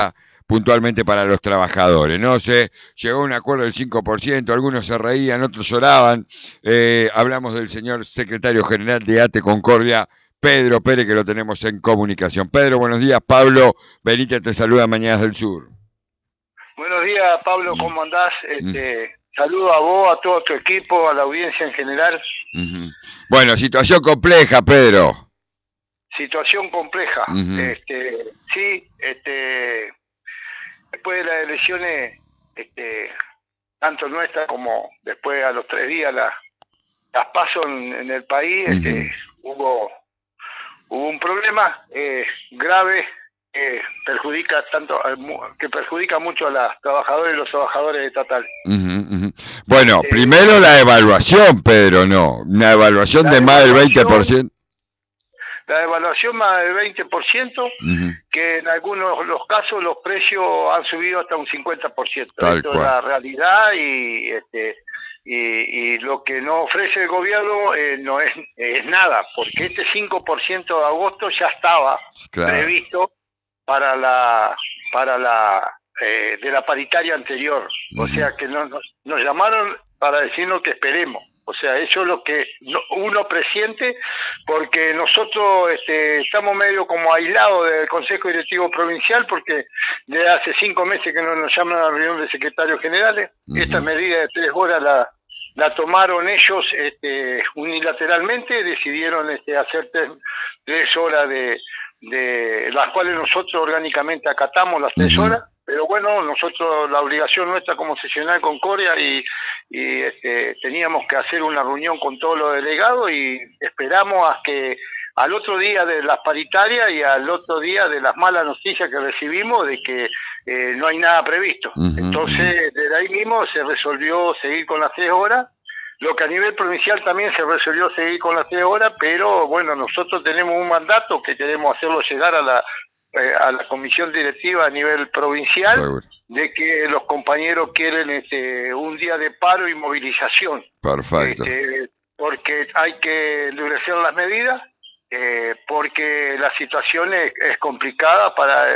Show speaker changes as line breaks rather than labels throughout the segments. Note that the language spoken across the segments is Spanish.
puntualmente para los trabajadores, ¿no? Se llegó a un acuerdo del 5%, algunos se reían, otros lloraban. Hablamos del señor secretario general de ATE Concordia, Pedro Pérez, que lo tenemos en comunicación. Pedro, buenos días. Pablo Benítez te saluda, Mañanas del Sur.
Buenos días, Pablo, ¿cómo andás? Saludo a vos, a todo tu equipo, a la audiencia en general.
Bueno, situación compleja, Pedro.
Situación compleja. Sí, después de las elecciones, tanto nuestra como después a los 3 días las PASO en el país, hubo un problema grave que perjudica mucho a las trabajadoras y los trabajadores estatales.
Bueno, primero la evaluación, Pedro, ¿no? Una evaluación de más del 20%.
La evaluación más del 20%, que en algunos de los casos los precios han subido hasta un 50%. Esto es la realidad y lo que no ofrece el gobierno no es nada, porque este 5% de agosto ya estaba previsto para la de la paritaria anterior. O sea que nos llamaron para decirnos que esperemos. O sea, eso es lo que uno presiente, porque nosotros estamos medio como aislados del Consejo Directivo Provincial, porque desde hace 5 meses que no nos llaman a la reunión de secretarios generales. Esta medida de 3 horas la tomaron ellos unilateralmente, decidieron hacer 3 horas de las cuales nosotros orgánicamente acatamos las 3 horas. Pero bueno, nosotros, la obligación nuestra como seccional de Concordia y teníamos que hacer una reunión con todos los delegados y esperamos a que al otro día de las paritarias y al otro día de las malas noticias que recibimos de que no hay nada previsto. Entonces, desde ahí mismo se resolvió seguir con las 3 horas, lo que a nivel provincial también se resolvió seguir con las 3 horas, pero bueno, nosotros tenemos un mandato que queremos hacerlo llegar a la comisión directiva a nivel provincial, de que los compañeros quieren un día de paro y movilización.
Perfecto.
Porque hay que endurecer las medidas, porque la situación es complicada para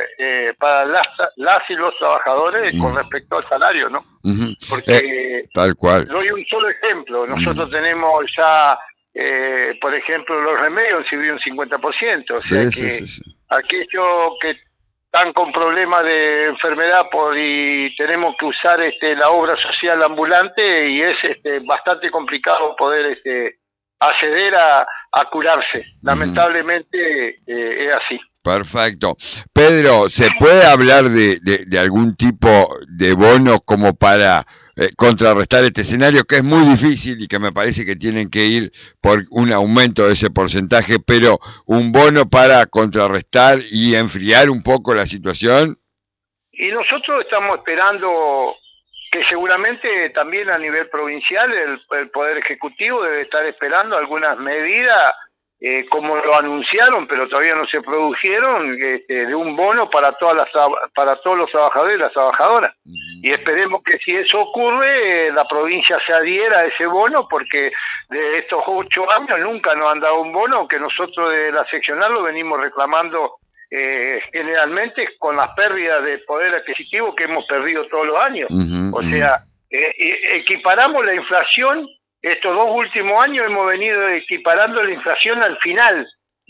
las y los trabajadores con respecto al salario, ¿no? Porque
tal cual.
Doy un solo ejemplo. Nosotros tenemos ya, por ejemplo, los remedios han subido un 50%, o sea aquellos que están con problemas de enfermedad y tenemos que usar la obra social ambulante y es bastante complicado poder acceder a curarse. Lamentablemente es así.
Perfecto. Pedro, ¿se puede hablar de algún tipo de bono como para contrarrestar este escenario, que es muy difícil y que me parece que tienen que ir por un aumento de ese porcentaje, pero un bono para contrarrestar y enfriar un poco la situación?
Y nosotros estamos esperando que seguramente también a nivel provincial el Poder Ejecutivo debe estar esperando algunas medidas, como lo anunciaron, pero todavía no se produjeron, de un bono para todos los trabajadores y las trabajadoras. Y esperemos que si eso ocurre, la provincia se adhiera a ese bono, porque de estos 8 años nunca nos han dado un bono, que nosotros de la seccional lo venimos reclamando generalmente con las pérdidas de poder adquisitivo que hemos perdido todos los años. O sea, equiparamos la inflación. Estos 2 últimos años hemos venido equiparando la inflación al final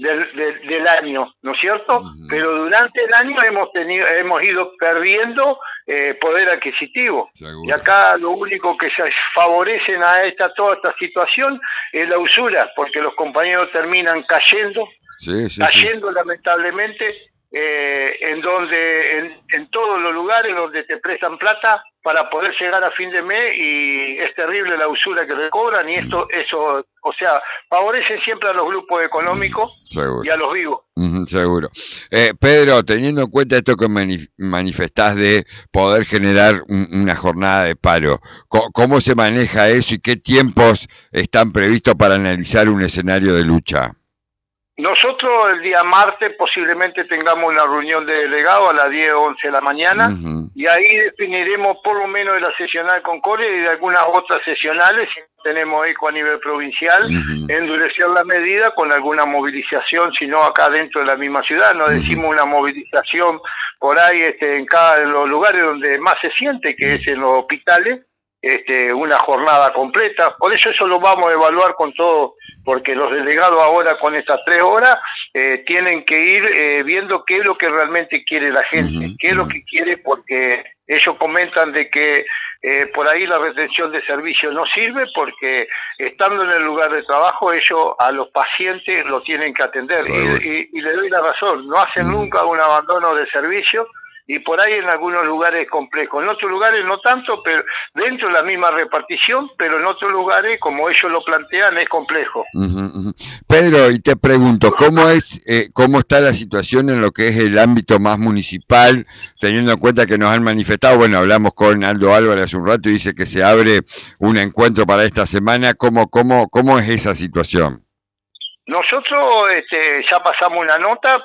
del año, ¿no es cierto? Pero durante el año hemos ido perdiendo poder adquisitivo.
Seguro.
Y acá lo único que se favorecen a toda esta situación es la usura, porque los compañeros terminan cayendo lamentablemente, en todos los lugares donde te prestan plata para poder llegar a fin de mes, y es terrible la usura que recobran, y eso, o sea, favorecen siempre a los grupos económicos.
Seguro.
Y a los vivos.
Seguro. Pedro, teniendo en cuenta esto que manifestás de poder generar una jornada de paro, ¿cómo se maneja eso y qué tiempos están previstos para analizar un escenario de lucha?
Nosotros el día martes posiblemente tengamos una reunión de delegados a las 10 o 11 de la mañana, y ahí definiremos por lo menos de la sesional Concordia y de algunas otras sesionales, si tenemos eco a nivel provincial, endurecer la medida con alguna movilización, si no acá dentro de la misma ciudad. No decimos una movilización por ahí en los lugares donde más se siente, que es en los hospitales, una jornada completa. Por eso lo vamos a evaluar con todo, porque los delegados ahora con estas 3 horas tienen que ir viendo qué es lo que realmente quiere la gente, qué es lo que quiere, porque ellos comentan de que por ahí la retención de servicio no sirve, porque estando en el lugar de trabajo ellos a los pacientes lo tienen que atender, y le doy la razón, no hacen nunca un abandono de servicio, y por ahí en algunos lugares complejos, en otros lugares no tanto, pero dentro de la misma repartición, pero en otros lugares, como ellos lo plantean, es complejo.
Pedro, y te pregunto, ¿cómo está la situación en lo que es el ámbito más municipal, teniendo en cuenta que nos han manifestado? Bueno, hablamos con Aldo Álvarez hace un rato y dice que se abre un encuentro para esta semana. ¿Cómo es esa situación?
Nosotros ya pasamos una nota,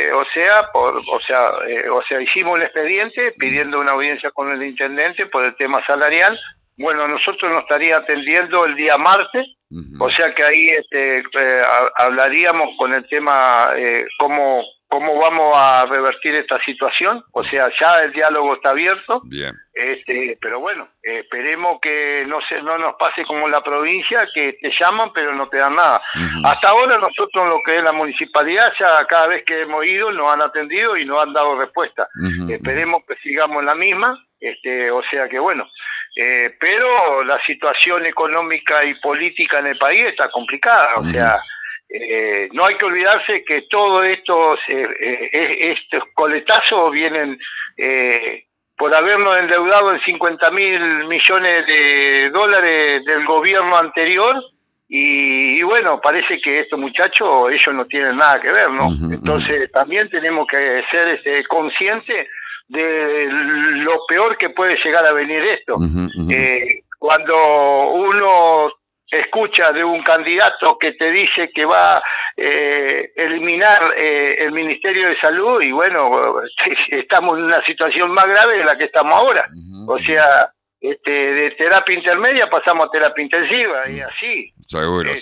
hicimos un expediente pidiendo una audiencia con el intendente por el tema salarial. Bueno, nosotros nos estaría atendiendo el día martes, o sea que ahí hablaríamos con el tema cómo vamos a revertir esta situación. O sea, ya el diálogo está abierto.
Bien.
Pero bueno, esperemos que no nos pase como en la provincia, que te llaman pero no te dan nada. Hasta ahora nosotros en lo que es la municipalidad, ya cada vez que hemos ido nos han atendido y nos han dado respuesta. Esperemos que sigamos en la misma, o sea que bueno, pero la situación económica y política en el país está complicada, o sea, no hay que olvidarse que todo estos coletazos vienen por habernos endeudado en 50.000 millones de dólares del gobierno anterior, y bueno, parece que estos muchachos, ellos no tienen nada que ver, ¿no? Entonces también tenemos que ser conscientes de lo peor que puede llegar a venir esto. Cuando uno escucha de un candidato que te dice que va a eliminar el Ministerio de Salud, y bueno, estamos en una situación más grave de la que estamos ahora. O sea, de terapia intermedia pasamos a terapia intensiva, y así.
Seguro.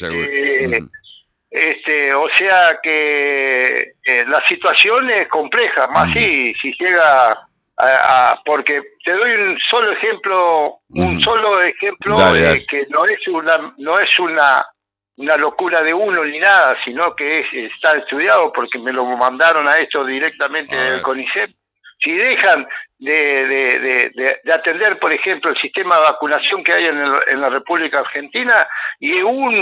O sea que la situación es compleja, más si llega porque te doy un solo ejemplo,
Dale.
Que no es una locura de uno ni nada, sino que está estudiado, porque me lo mandaron a esto directamente del CONICET. Si dejan de atender, por ejemplo, el sistema de vacunación que hay en la República Argentina, y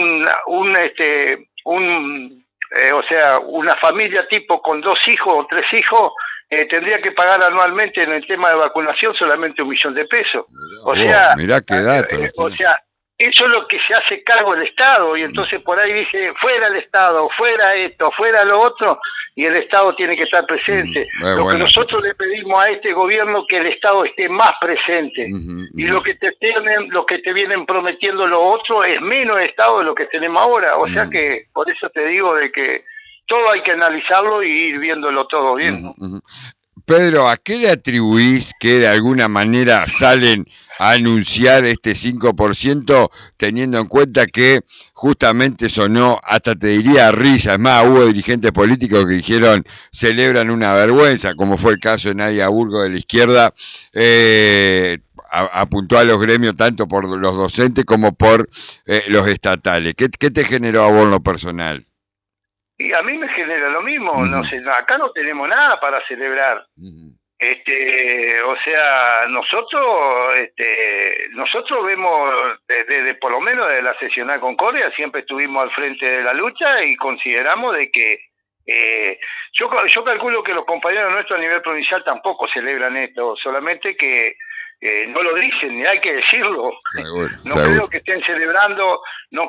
una familia tipo con 2 hijos o 3 hijos tendría que pagar anualmente en el tema de vacunación solamente $1 millón.
Mirá qué dato.
Eso es lo que se hace cargo el Estado, y entonces por ahí dice, fuera el Estado, fuera esto, fuera lo otro, y el Estado tiene que estar presente. Lo que nosotros le pedimos a este gobierno, que el Estado esté más presente, y lo que te vienen prometiendo lo otro es menos Estado de lo que tenemos ahora. O sea que por eso te digo de que todo hay que analizarlo y ir viéndolo todo bien.
Pedro, ¿a qué le atribuís que de alguna manera salen a anunciar este 5%, teniendo en cuenta que justamente sonó, hasta te diría risa? Es más, hubo dirigentes políticos que dijeron celebran una vergüenza, como fue el caso de Nadia Burgo de la izquierda, apuntó a los gremios tanto por los docentes como por los estatales. ¿Qué te generó a vos en lo personal?
Y a mí me genera lo mismo. No sé, acá no tenemos nada para celebrar. O sea, nosotros vemos desde por lo menos de la sesional Concordia, siempre estuvimos al frente de la lucha, y consideramos de que yo calculo que los compañeros nuestros a nivel provincial tampoco celebran esto, solamente que no lo dicen, ni hay que decirlo. No creo que estén celebrando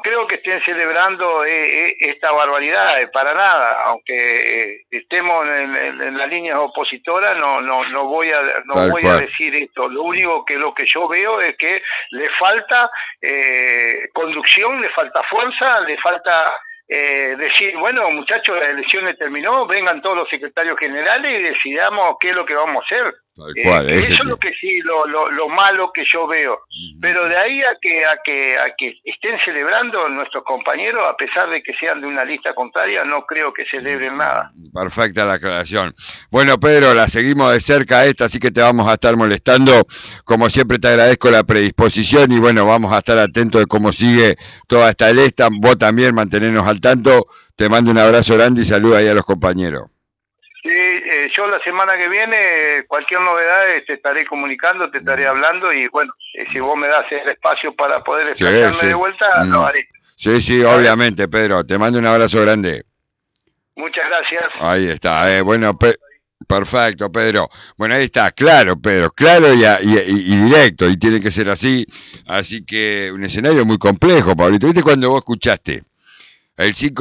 esta barbaridad, para nada. Aunque estemos en las líneas opositoras, no voy a decir esto. Lo único que yo veo es que le falta conducción, le falta fuerza, le falta decir, bueno, muchachos, las elecciones terminó, vengan todos los secretarios generales y decidamos qué es lo que vamos a hacer.
Tal cual,
eso es lo que sí, lo malo que yo veo. Pero de ahí a que estén celebrando nuestros compañeros, a pesar de que sean de una lista contraria, no creo que celebren nada.
Perfecta la aclaración. Bueno, Pedro, la seguimos de cerca esta, así que te vamos a estar molestando. Como siempre te agradezco la predisposición y bueno, vamos a estar atentos de cómo sigue toda esta lista. Vos también mantenernos al tanto. Te mando un abrazo grande y saluda ahí a los compañeros.
Sí, yo la semana que viene, cualquier novedad, te estaré comunicando, te estaré hablando y bueno, si vos me das el espacio para poder expresarme de vuelta, lo haré.
Sí, obviamente, Pedro. Te mando un abrazo grande.
Muchas gracias.
Ahí está. Bueno, perfecto, Pedro. Bueno, ahí está. Claro, Pedro. Claro y directo. Y tiene que ser así. Así que un escenario muy complejo, Pablito. ¿Viste cuando vos escuchaste el 5